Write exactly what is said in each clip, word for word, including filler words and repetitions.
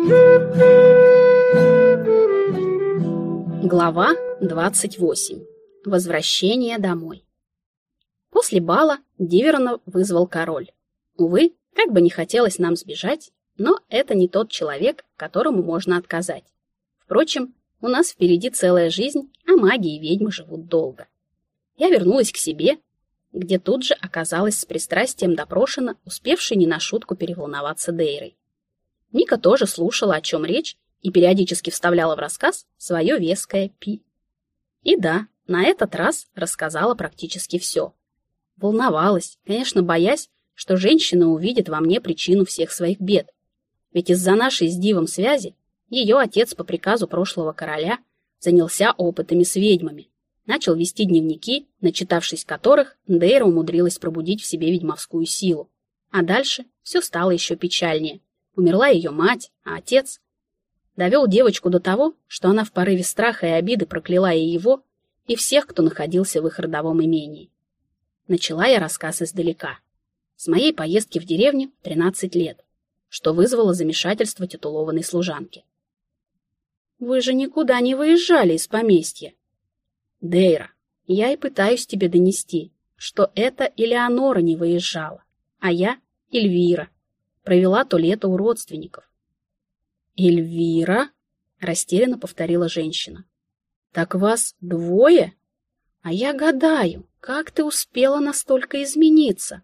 Глава двадцать восемь. Возвращение домой. После бала Диверона вызвал король. Увы, как бы не хотелось нам сбежать, но это не тот человек, которому можно отказать. Впрочем, у нас впереди целая жизнь, а маги и ведьмы живут долго. Я вернулась к себе, где тут же оказалась с пристрастием допрошена, успевшей не на шутку переволноваться Дейрой. Ника тоже слушала, о чем речь, и периодически вставляла в рассказ свое веское «пи». И да, на этот раз рассказала практически все. Волновалась, конечно, боясь, что женщина увидит во мне причину всех своих бед. Ведь из-за нашей с Дивом связи ее отец по приказу прошлого короля занялся опытами с ведьмами, начал вести дневники, начитавшись которых, Дейра умудрилась пробудить в себе ведьмовскую силу. А дальше все стало еще печальнее. Умерла ее мать, а отец довел девочку до того, что она в порыве страха и обиды прокляла и его, и всех, кто находился в их родовом имении. Начала я рассказ издалека. С моей поездки в деревню тринадцать лет, что вызвало замешательство титулованной служанки. «Вы же никуда не выезжали из поместья». «Дейра, я и пытаюсь тебе донести, что это Элеонора не выезжала, а я, Эльвира, провела то лето у родственников». «Эльвира?» — растерянно повторила женщина. «Так вас двое? А я гадаю, как ты успела настолько измениться?»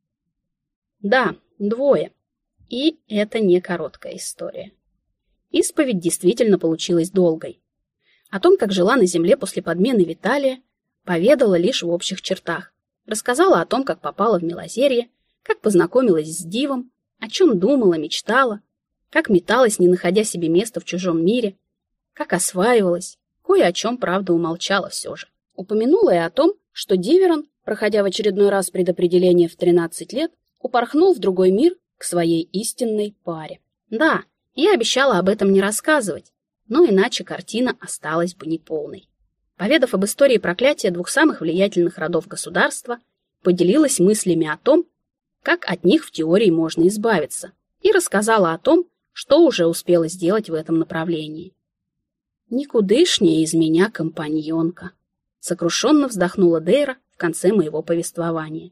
«Да, двое. И это не короткая история. Исповедь действительно получилась долгой. О том, как жила на земле после подмены Виталия, поведала лишь в общих чертах. Рассказала о том, как попала в Милозерье, как познакомилась с Дивом, о чем думала, мечтала, как металась, не находя себе места в чужом мире, как осваивалась, кое о чем, правда, умолчала все же. Упомянула и о том, что Диверон, проходя в очередной раз предопределение в тринадцать лет, упорхнул в другой мир к своей истинной паре. Да, я обещала об этом не рассказывать, но иначе картина осталась бы неполной. Поведав об истории проклятия двух самых влиятельных родов государства, поделилась мыслями о том, как от них в теории можно избавиться, и рассказала о том, что уже успела сделать в этом направлении. «Никудышняя из меня компаньонка», — сокрушенно вздохнула Дейра в конце моего повествования.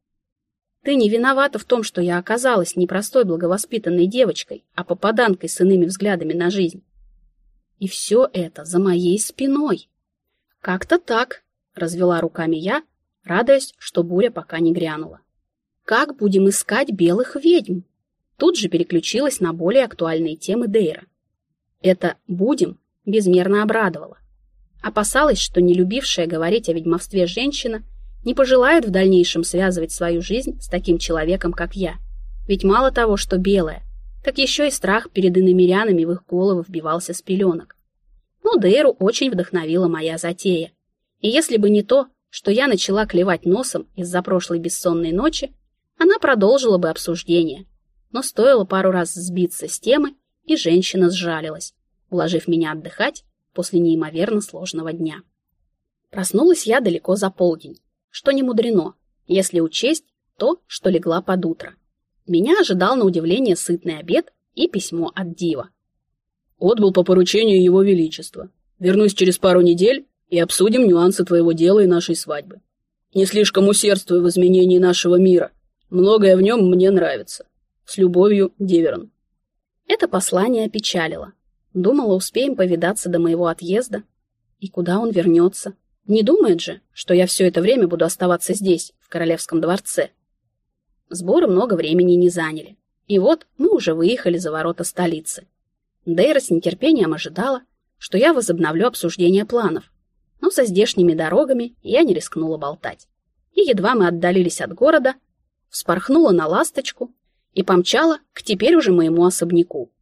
«Ты не виновата в том, что я оказалась не простой благовоспитанной девочкой, а попаданкой с иными взглядами на жизнь. И все это за моей спиной». «Как-то так», — развела руками я, радуясь, что буря пока не грянула. «Как будем искать белых ведьм?» Тут же переключилась на более актуальные темы Дейра. Это «будем» безмерно обрадовало. Опасалась, что не любившая говорить о ведьмовстве женщина не пожелает в дальнейшем связывать свою жизнь с таким человеком, как я. Ведь мало того, что белая, так еще и страх перед иномирянами в их головы вбивался с пеленок. Но Дейру очень вдохновила моя затея. И если бы не то, что я начала клевать носом из-за прошлой бессонной ночи, она продолжила бы обсуждение. Но стоило пару раз сбиться с темы, и женщина сжалилась, уложив меня отдыхать после неимоверно сложного дня. Проснулась я далеко за полдень, что не мудрено, если учесть то, что легла под утро. Меня ожидал на удивление сытный обед и письмо от Дива. «Отбыл по поручению Его Величества. Вернусь через пару недель и обсудим нюансы твоего дела и нашей свадьбы. Не слишком усердствуй в изменении нашего мира. Многое в нем мне нравится. С любовью, Диверон». Это послание опечалило. Думала, успеем повидаться до моего отъезда. И куда он вернется? Не думает же, что я все это время буду оставаться здесь, в королевском дворце. Сборы много времени не заняли. И вот мы уже выехали за ворота столицы. Дейра с нетерпением ожидала, что я возобновлю обсуждение планов. Но со здешними дорогами я не рискнула болтать. И едва мы отдалились от города, вспорхнула на ласточку и помчала к теперь уже моему особняку.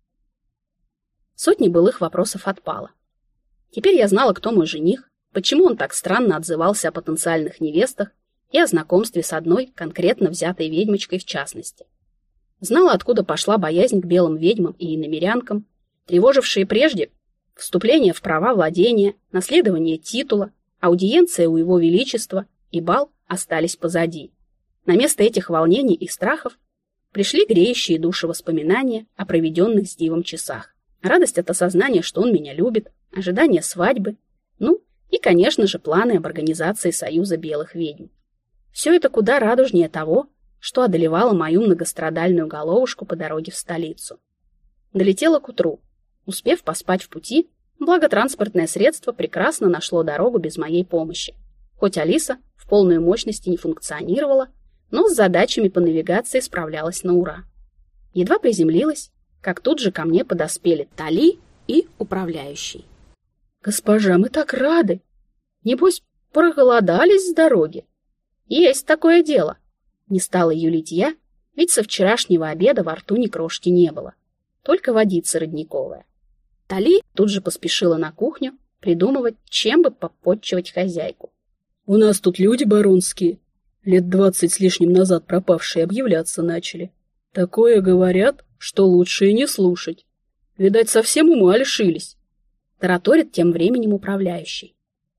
Сотни былых вопросов отпало. Теперь я знала, кто мой жених, почему он так странно отзывался о потенциальных невестах и о знакомстве с одной конкретно взятой ведьмочкой в частности. Знала, откуда пошла боязнь к белым ведьмам и иномирянкам, тревожившие прежде вступление в права владения, наследование титула, аудиенция у Его Величества и бал остались позади. На место этих волнений и страхов пришли греющие души воспоминания о проведенных с Дивом часах. Радость от осознания, что он меня любит, ожидание свадьбы, ну и, конечно же, планы об организации Союза белых ведьм. Все это куда радужнее того, что одолевало мою многострадальную головушку по дороге в столицу. Долетела к утру, успев поспать в пути, благо транспортное средство прекрасно нашло дорогу без моей помощи. Хоть Алиса в полной мощности не функционировала, но с задачами по навигации справлялась на ура. Едва приземлилась, как тут же ко мне подоспели Тали и управляющий. «Госпожа, мы так рады! Небось, проголодались с дороги?» «Есть такое дело!» Не стала юлить я, ведь со вчерашнего обеда во рту ни крошки не было, только водица родниковая. Тали тут же поспешила на кухню придумывать, чем бы попотчевать хозяйку. «У нас тут люди баронские, лет двадцать с лишним назад пропавшие, объявляться начали. Такое говорят, что лучше и не слушать. Видать, совсем ума лишились», — тараторит тем временем управляющий.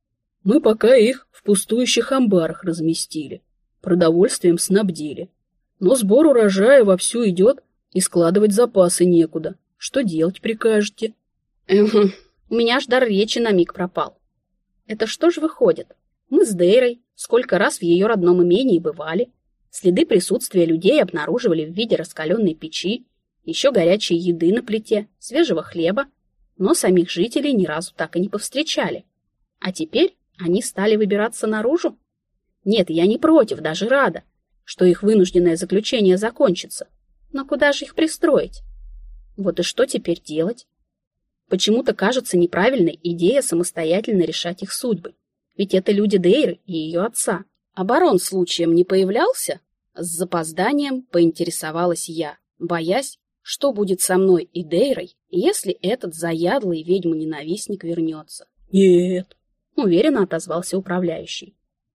«Мы пока их в пустующих амбарах разместили, продовольствием снабдили. Но сбор урожая вовсю идет, и складывать запасы некуда. Что делать прикажете?» Эхм, у меня аж дар речи на миг пропал. Это что ж выходит? Мы с Дейрой сколько раз в ее родном имении бывали, следы присутствия людей обнаруживали в виде раскаленной печи, еще горячей еды на плите, свежего хлеба, но самих жителей ни разу так и не повстречали. А теперь они стали выбираться наружу? Нет, я не против, даже рада, что их вынужденное заключение закончится. Но куда же их пристроить? Вот и что теперь делать? Почему-то кажется неправильной идея самостоятельно решать их судьбы. Ведь это люди Дейры и ее отца. А барон случаем не появлялся? С запозданием поинтересовалась я, боясь, что будет со мной и Дейрой, если этот заядлый ведьма-ненавистник вернется. «Нет», — уверенно отозвался управляющий.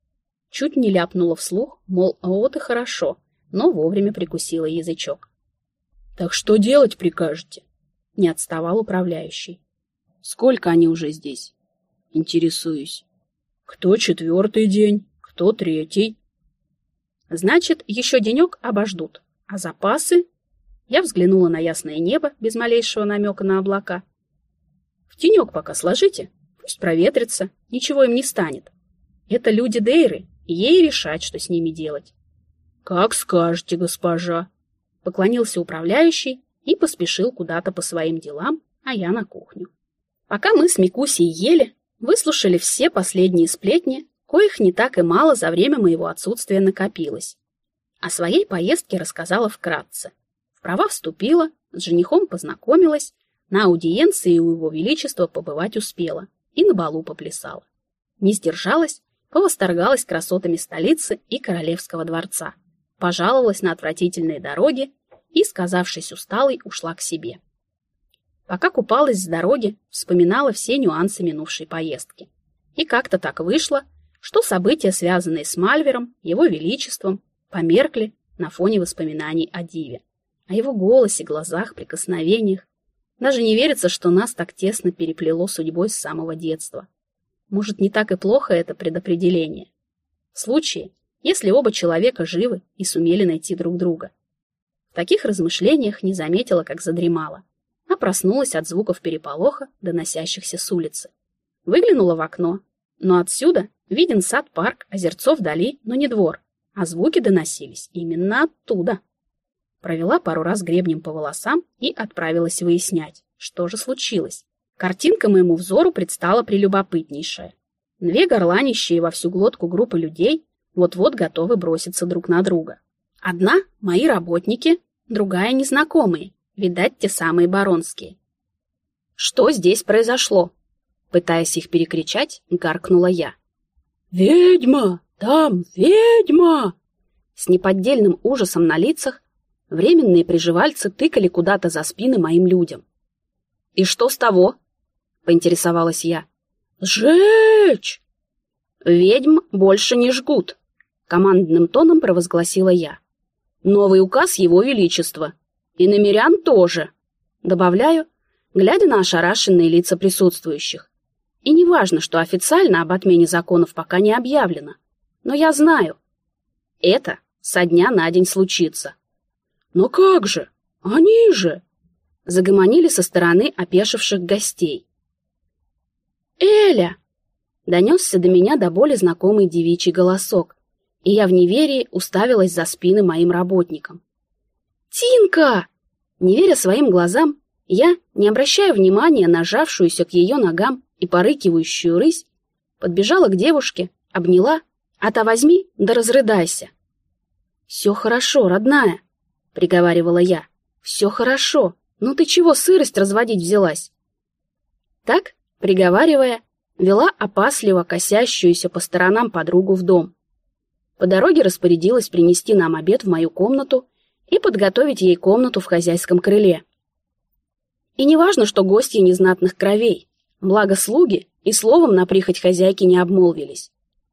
Чуть не ляпнула вслух, мол, вот и хорошо, но вовремя прикусила язычок. «Так что делать прикажете?» — не отставал управляющий. «Сколько они уже здесь?» «Интересуюсь. Кто четвертый день, кто третий?» «Значит, еще денек обождут. А запасы?» Я взглянула на ясное небо без малейшего намека на облака. «В тенек пока сложите, пусть проветрится, ничего им не станет. Это люди Дейры, и ей решать, что с ними делать». «Как скажете, госпожа», — поклонился управляющий и поспешил куда-то по своим делам, а я на кухню. Пока мы с Микусей ели, выслушали все последние сплетни, коих не так и мало за время моего отсутствия накопилось. О своей поездке рассказала вкратце. В права вступила, с женихом познакомилась, на аудиенции у его величества побывать успела и на балу поплясала. Не сдержалась, повосторгалась красотами столицы и королевского дворца, пожаловалась на отвратительные дороги и, сказавшись усталой, ушла к себе. Пока купалась с дороги, вспоминала все нюансы минувшей поездки. И как-то так вышло, что события, связанные с Мальвером, его величеством, померкли на фоне воспоминаний о Диве, о его голосе, глазах, прикосновениях. Даже не верится, что нас так тесно переплело судьбой с самого детства. Может, не так и плохо это предопределение? В случае, если оба человека живы и сумели найти друг друга. В таких размышлениях не заметила, как задремала, а проснулась от звуков переполоха, доносящихся с улицы. Выглянула в окно, но отсюда виден сад-парк, озерцо вдали, но не двор, а звуки доносились именно оттуда. Провела пару раз гребнем по волосам и отправилась выяснять, что же случилось. Картинка моему взору предстала прелюбопытнейшая. Две горланищие во всю глотку группы людей вот-вот готовы броситься друг на друга. Одна — мои работники, другая — незнакомые, видать, те самые баронские. Что здесь произошло? Пытаясь их перекричать, гаркнула я. «Ведьма! Там ведьма!» С неподдельным ужасом на лицах временные приживальцы тыкали куда-то за спины моим людям. «И что с того?» — поинтересовалась я. «Сжечь!» «Ведьм больше не жгут», — командным тоном провозгласила я. «Новый указ Его Величества. И намерян тоже», — добавляю, глядя на ошарашенные лица присутствующих. И не важно, что официально об отмене законов пока не объявлено, но я знаю, это со дня на день случится. «Но как же? Они же!» загомонили со стороны опешивших гостей. «Эля!» — донесся до меня до боли знакомый девичий голосок, и я в неверии уставилась за спины моим работникам. «Тинка!» Не веря своим глазам, я, не обращая внимания на жавшуюся к ее ногам и порыкивающую рысь, подбежала к девушке, обняла, а та возьми да разрыдайся. «Все хорошо, родная», — приговаривала я, — «все хорошо, ну ты чего сырость разводить взялась?» Так, приговаривая, вела опасливо косящуюся по сторонам подругу в дом. По дороге распорядилась принести нам обед в мою комнату и подготовить ей комнату в хозяйском крыле. И не важно, что гостья незнатных кровей, благо слуги и словом на прихоть хозяйки не обмолвились.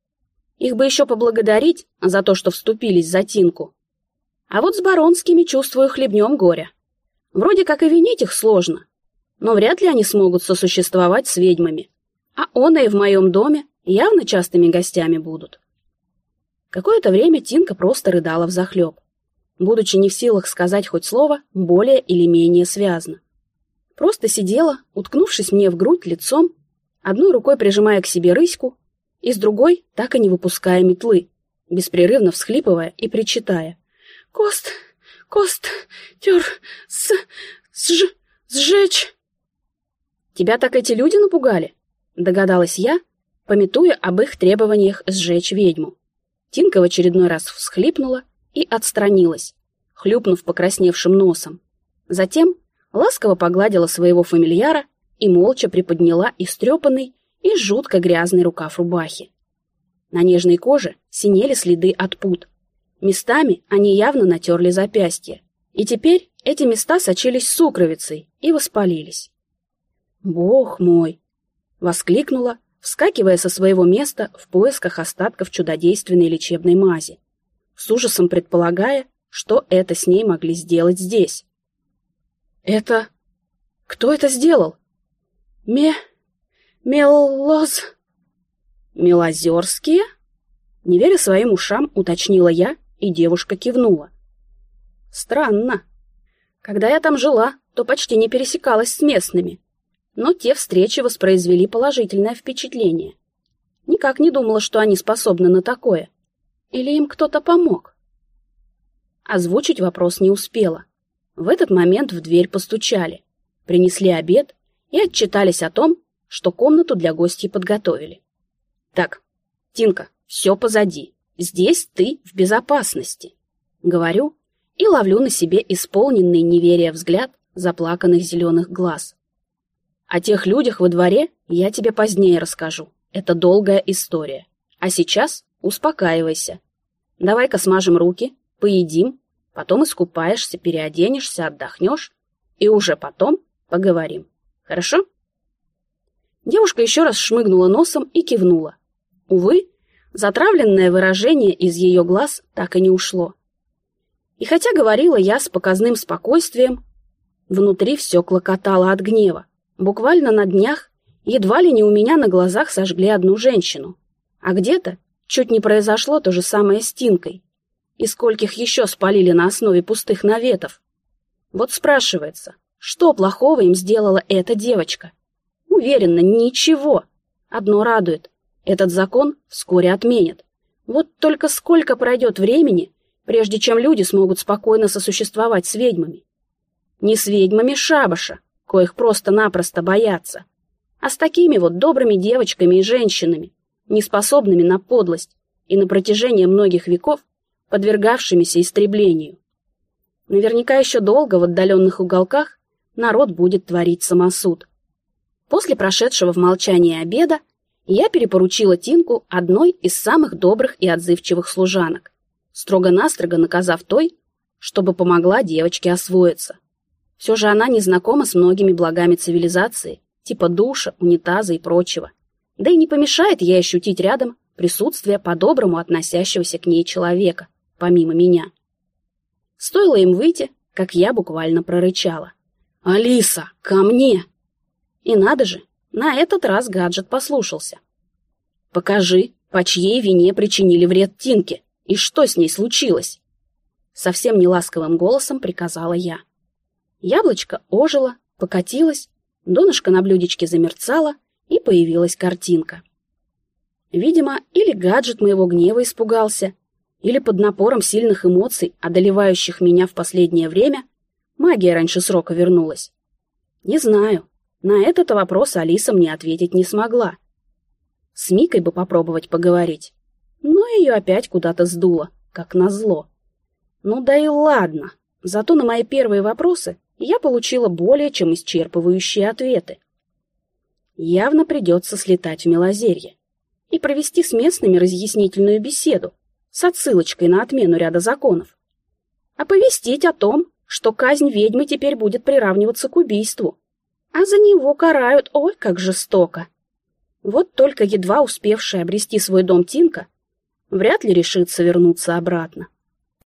Их бы еще поблагодарить за то, что вступились за Тинку. А вот с Баронскими, чувствую, хлебнем горя. Вроде как и винить их сложно, но вряд ли они смогут сосуществовать с ведьмами, а оные в моем доме явно частыми гостями будут. Какое-то время Тинка просто рыдала взахлеб, будучи не в силах сказать хоть слово более или менее связно. Просто сидела, уткнувшись мне в грудь лицом, одной рукой прижимая к себе рыську, и с другой так и не выпуская метлы, беспрерывно всхлипывая и причитая: «Кост, кост, тер, с, сж, сжечь». «Тебя так эти люди напугали?» — догадалась я, памятуя об их требованиях сжечь ведьму. Тинка в очередной раз всхлипнула и отстранилась, хлюпнув покрасневшим носом. Затем ласково погладила своего фамильяра и молча приподняла истрепанный и жутко грязный рукав рубахи. На нежной коже синели следы от пут. Местами они явно натерли запястья, и теперь эти места сочились сукровицей и воспалились. «Бог мой!» — воскликнула, вскакивая со своего места в поисках остатков чудодейственной лечебной мази, с ужасом предполагая, что это с ней могли сделать здесь. «Это... кто это сделал?» «Ме... Мелоз...» «Мелозерские?» Не веря своим ушам, уточнила я, и девушка кивнула. «Странно. Когда я там жила, то почти не пересекалась с местными, но те встречи воспроизвели положительное впечатление. Никак не думала, что они способны на такое. Или им кто-то помог?» Озвучить вопрос не успела. В этот момент в дверь постучали, принесли обед и отчитались о том, что комнату для гостей подготовили. «Так, Тинка, все позади. Здесь ты в безопасности», — говорю и ловлю на себе исполненный неверия взгляд заплаканных зеленых глаз. «О тех людях во дворе я тебе позднее расскажу. Это долгая история. А сейчас успокаивайся. Давай-ка смажем руки, поедим, потом искупаешься, переоденешься, отдохнешь, и уже потом поговорим. Хорошо?» Девушка еще раз шмыгнула носом и кивнула. Увы, затравленное выражение из ее глаз так и не ушло. И хотя говорила я с показным спокойствием, внутри все клокотало от гнева. Буквально на днях едва ли не у меня на глазах сожгли одну женщину, а где-то чуть не произошло то же самое с Тинкой. И скольких еще спалили на основе пустых наветов. Вот спрашивается, что плохого им сделала эта девочка? Уверена, ничего. Одно радует. Этот закон вскоре отменят. Вот только сколько пройдет времени, прежде чем люди смогут спокойно сосуществовать с ведьмами? Не с ведьмами шабаша, коих просто-напросто боятся, а с такими вот добрыми девочками и женщинами, неспособными на подлость и на протяжении многих веков подвергавшимися истреблению. Наверняка еще долго в отдаленных уголках народ будет творить самосуд. После прошедшего в молчании обеда я перепоручила Тинку одной из самых добрых и отзывчивых служанок, строго-настрого наказав той, чтобы помогла девочке освоиться. Все же она не знакома с многими благами цивилизации, типа душа, унитаза и прочего. Да и не помешает ей ощутить рядом присутствие по-доброму относящегося к ней человека, помимо меня. Стоило им выйти, как я буквально прорычала: «Алиса, ко мне!» И надо же, на этот раз гаджет послушался. «Покажи, по чьей вине причинили вред Тинке, и что с ней случилось?» Совсем неласковым голосом приказала я. Яблочко ожило, покатилось, донышко на блюдечке замерцало, и появилась картинка. Видимо, или гаджет моего гнева испугался, или под напором сильных эмоций, одолевающих меня в последнее время, магия раньше срока вернулась. Не знаю, на этот вопрос Алиса мне ответить не смогла. С Микой бы попробовать поговорить, но ее опять куда-то сдуло, как назло. Ну да и ладно, зато на мои первые вопросы я получила более чем исчерпывающие ответы. Явно придется слетать в Мелозерье и провести с местными разъяснительную беседу с отсылочкой на отмену ряда законов. Оповестить о том, что казнь ведьмы теперь будет приравниваться к убийству, а за него карают ой как жестоко. Вот только едва успевшая обрести свой дом Тинка вряд ли решится вернуться обратно.